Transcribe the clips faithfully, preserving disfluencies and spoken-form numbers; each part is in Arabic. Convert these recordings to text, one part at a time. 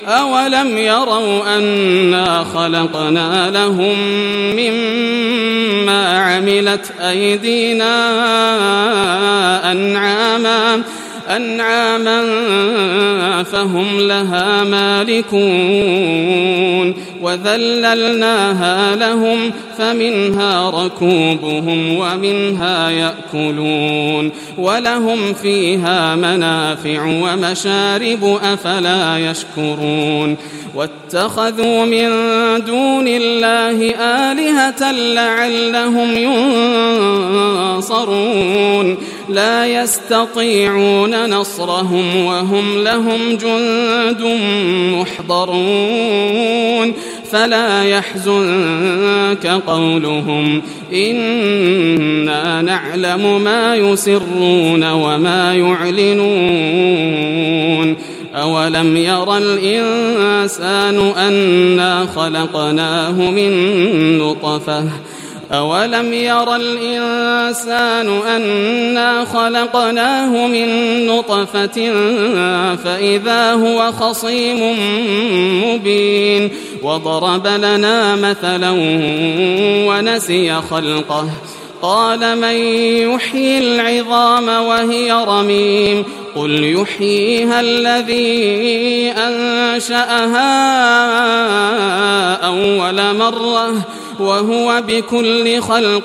أولم يروا أنا خلقنا لهم مما عملت أيدينا أنعاما أنعاما فهم لها مالكون وذللناها لهم فمنها ركوبهم ومنها يأكلون ولهم فيها منافع ومشارب أفلا يشكرون واتخذوا من دون الله آلهة لعلهم ينصرون لا يستطيعون نصرهم وهم لهم جند محضرون فلا يحزنك قولهم إنا نعلم ما يسرون وما يعلنون أولم ير الإنسان أنا خلقناه من نطفة أولم ير الإنسان أنا خلقناه من نطفة فإذا هو خصيم مبين وضرب لنا مثلا ونسي خلقه قال من يحيي العظام وهي رميم قل يحييها الذي أنشأها أول مرة وهو بكل خلق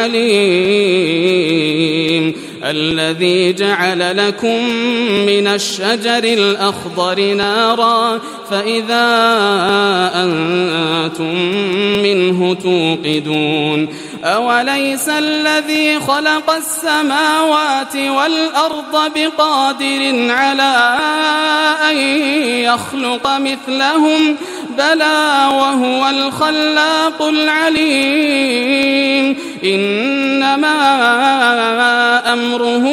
عليم الذي جعل لكم من الشجر الأخضر نارا فإذا أنتم منه توقدون أوليس الذي خلق السماوات والأرض بقادر على أن يخلق مثلهم بلى وهو الخلاق العليم إنما أمره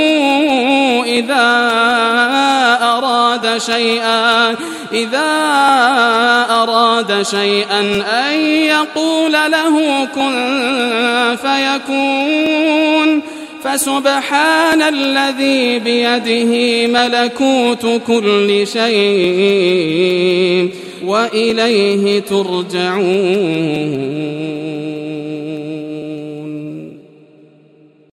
إذا أراد شيئا إذا أراد شيئا أن يقول له كن فيكون فسبحان الذي بيده ملكوت كل شيء وإليه ترجعون.